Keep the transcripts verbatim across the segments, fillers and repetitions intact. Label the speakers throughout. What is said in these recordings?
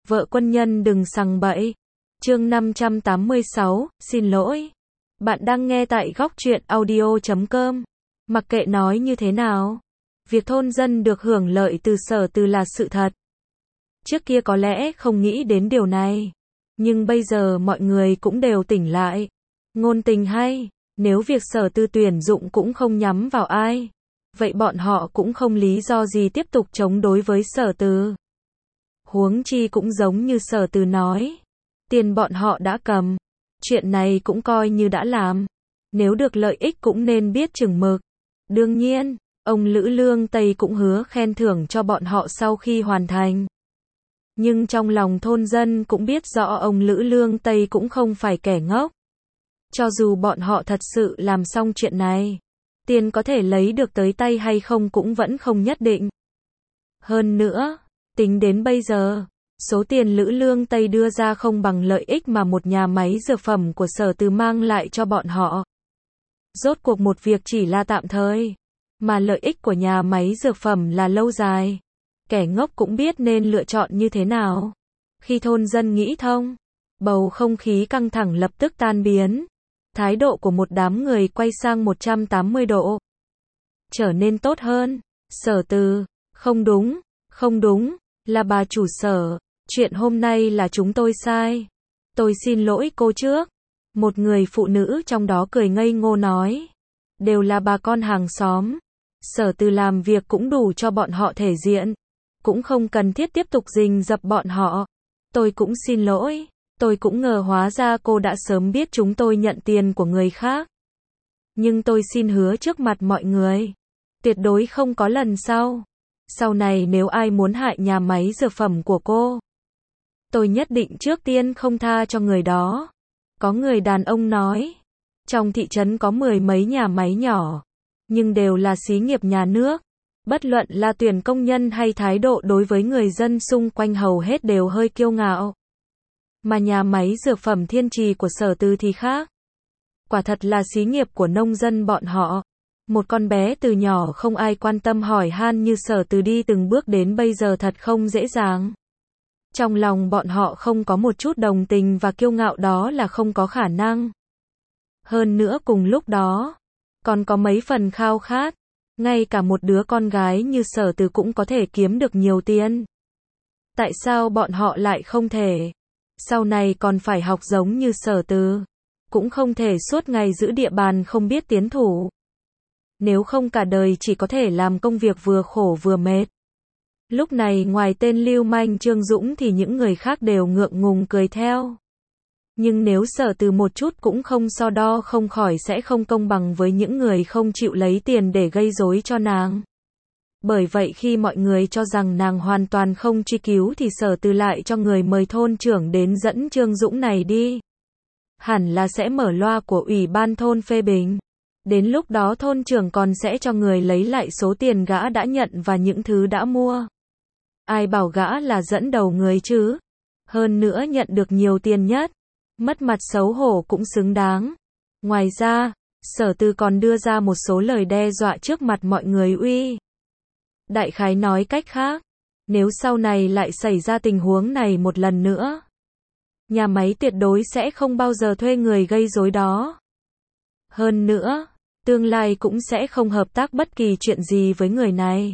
Speaker 1: Vợ quân nhân đừng sằng bậy. Chương năm trăm tám mươi sáu, xin lỗi. Bạn đang nghe tại góc truyện audio chấm com. Mặc kệ nói như thế nào, việc thôn dân được hưởng lợi từ Sở Từ là sự thật. Trước kia có lẽ không nghĩ đến điều này, nhưng bây giờ mọi người cũng đều tỉnh lại. Ngôn tình hay, nếu việc Sở Từ tuyển dụng cũng không nhắm vào ai, vậy bọn họ cũng không lý do gì tiếp tục chống đối với Sở Từ. Huống chi cũng giống như Sở Từ nói, tiền bọn họ đã cầm, chuyện này cũng coi như đã làm. Nếu được lợi ích cũng nên biết chừng mực. Đương nhiên, ông Lữ Lương Tây cũng hứa khen thưởng cho bọn họ sau khi hoàn thành. Nhưng trong lòng thôn dân cũng biết rõ ông Lữ Lương Tây cũng không phải kẻ ngốc. Cho dù bọn họ thật sự làm xong chuyện này, tiền có thể lấy được tới tay hay không cũng vẫn không nhất định. Hơn nữa, tính đến bây giờ, số tiền Lữ Lương Tây đưa ra không bằng lợi ích mà một nhà máy dược phẩm của Sở Từ mang lại cho bọn họ. Rốt cuộc một việc chỉ là tạm thời, mà lợi ích của nhà máy dược phẩm là lâu dài. Kẻ ngốc cũng biết nên lựa chọn như thế nào. Khi thôn dân nghĩ thông, bầu không khí căng thẳng lập tức tan biến. Thái độ của một đám người quay sang một trăm tám mươi độ. Trở nên tốt hơn. Sở Từ, không đúng, không đúng, là bà chủ Sở, chuyện hôm nay là chúng tôi sai. Tôi xin lỗi cô trước. Một người phụ nữ trong đó cười ngây ngô nói. Đều là bà con hàng xóm. Sở Từ làm việc cũng đủ cho bọn họ thể diện. Cũng không cần thiết tiếp tục rình rập bọn họ. Tôi cũng xin lỗi. Tôi cũng ngờ hóa ra cô đã sớm biết chúng tôi nhận tiền của người khác. Nhưng tôi xin hứa trước mặt mọi người, tuyệt đối không có lần sau. Sau này nếu ai muốn hại nhà máy dược phẩm của cô, tôi nhất định trước tiên không tha cho người đó. Có người đàn ông nói, trong thị trấn có mười mấy nhà máy nhỏ, nhưng đều là xí nghiệp nhà nước. Bất luận là tuyển công nhân hay thái độ đối với người dân xung quanh hầu hết đều hơi kiêu ngạo. Mà nhà máy dược phẩm Thiên Trì của Sở Từ thì khác. Quả thật là xí nghiệp của nông dân bọn họ. Một con bé từ nhỏ không ai quan tâm hỏi han như Sở Từ đi từng bước đến bây giờ thật không dễ dàng. Trong lòng bọn họ không có một chút đồng tình và kiêu ngạo đó là không có khả năng. Hơn nữa cùng lúc đó, còn có mấy phần khao khát. Ngay cả một đứa con gái như Sở Từ cũng có thể kiếm được nhiều tiền. Tại sao bọn họ lại không thể? Sau này còn phải học giống như Sở Từ. Cũng không thể suốt ngày giữ địa bàn không biết tiến thủ. Nếu không cả đời chỉ có thể làm công việc vừa khổ vừa mệt. Lúc này ngoài tên lưu manh Trương Dũng thì những người khác đều ngượng ngùng cười theo. Nhưng nếu Sở Từ một chút cũng không so đo không khỏi sẽ không công bằng với những người không chịu lấy tiền để gây rối cho nàng. Bởi vậy khi mọi người cho rằng nàng hoàn toàn không truy cứu thì Sở Từ lại cho người mời thôn trưởng đến dẫn Trương Dũng này đi. Hẳn là sẽ mở loa của ủy ban thôn phê bình. Đến lúc đó thôn trưởng còn sẽ cho người lấy lại số tiền gã đã nhận và những thứ đã mua. Ai bảo gã là dẫn đầu người chứ? Hơn nữa nhận được nhiều tiền nhất. Mất mặt xấu hổ cũng xứng đáng. Ngoài ra, Sở Từ còn đưa ra một số lời đe dọa trước mặt mọi người uy. Đại khái nói cách khác, nếu sau này lại xảy ra tình huống này một lần nữa, nhà máy tuyệt đối sẽ không bao giờ thuê người gây rối đó. Hơn nữa, tương lai cũng sẽ không hợp tác bất kỳ chuyện gì với người này.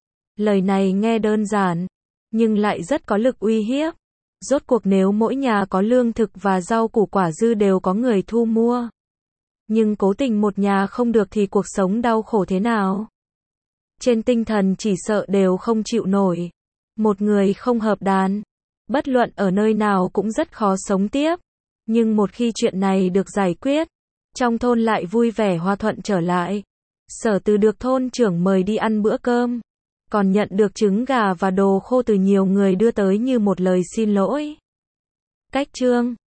Speaker 1: Lời này nghe đơn giản, nhưng lại rất có lực uy hiếp. Rốt cuộc nếu mỗi nhà có lương thực và rau củ quả dư đều có người thu mua. Nhưng cố tình một nhà không được thì cuộc sống đau khổ thế nào? Trên tinh thần chỉ sợ đều không chịu nổi. Một người không hợp đàn, bất luận ở nơi nào cũng rất khó sống tiếp. Nhưng một khi chuyện này được giải quyết, trong thôn lại vui vẻ hòa thuận trở lại. Sở Từ được thôn trưởng mời đi ăn bữa cơm, còn nhận được trứng gà và đồ khô từ nhiều người đưa tới như một lời xin lỗi. Cách chương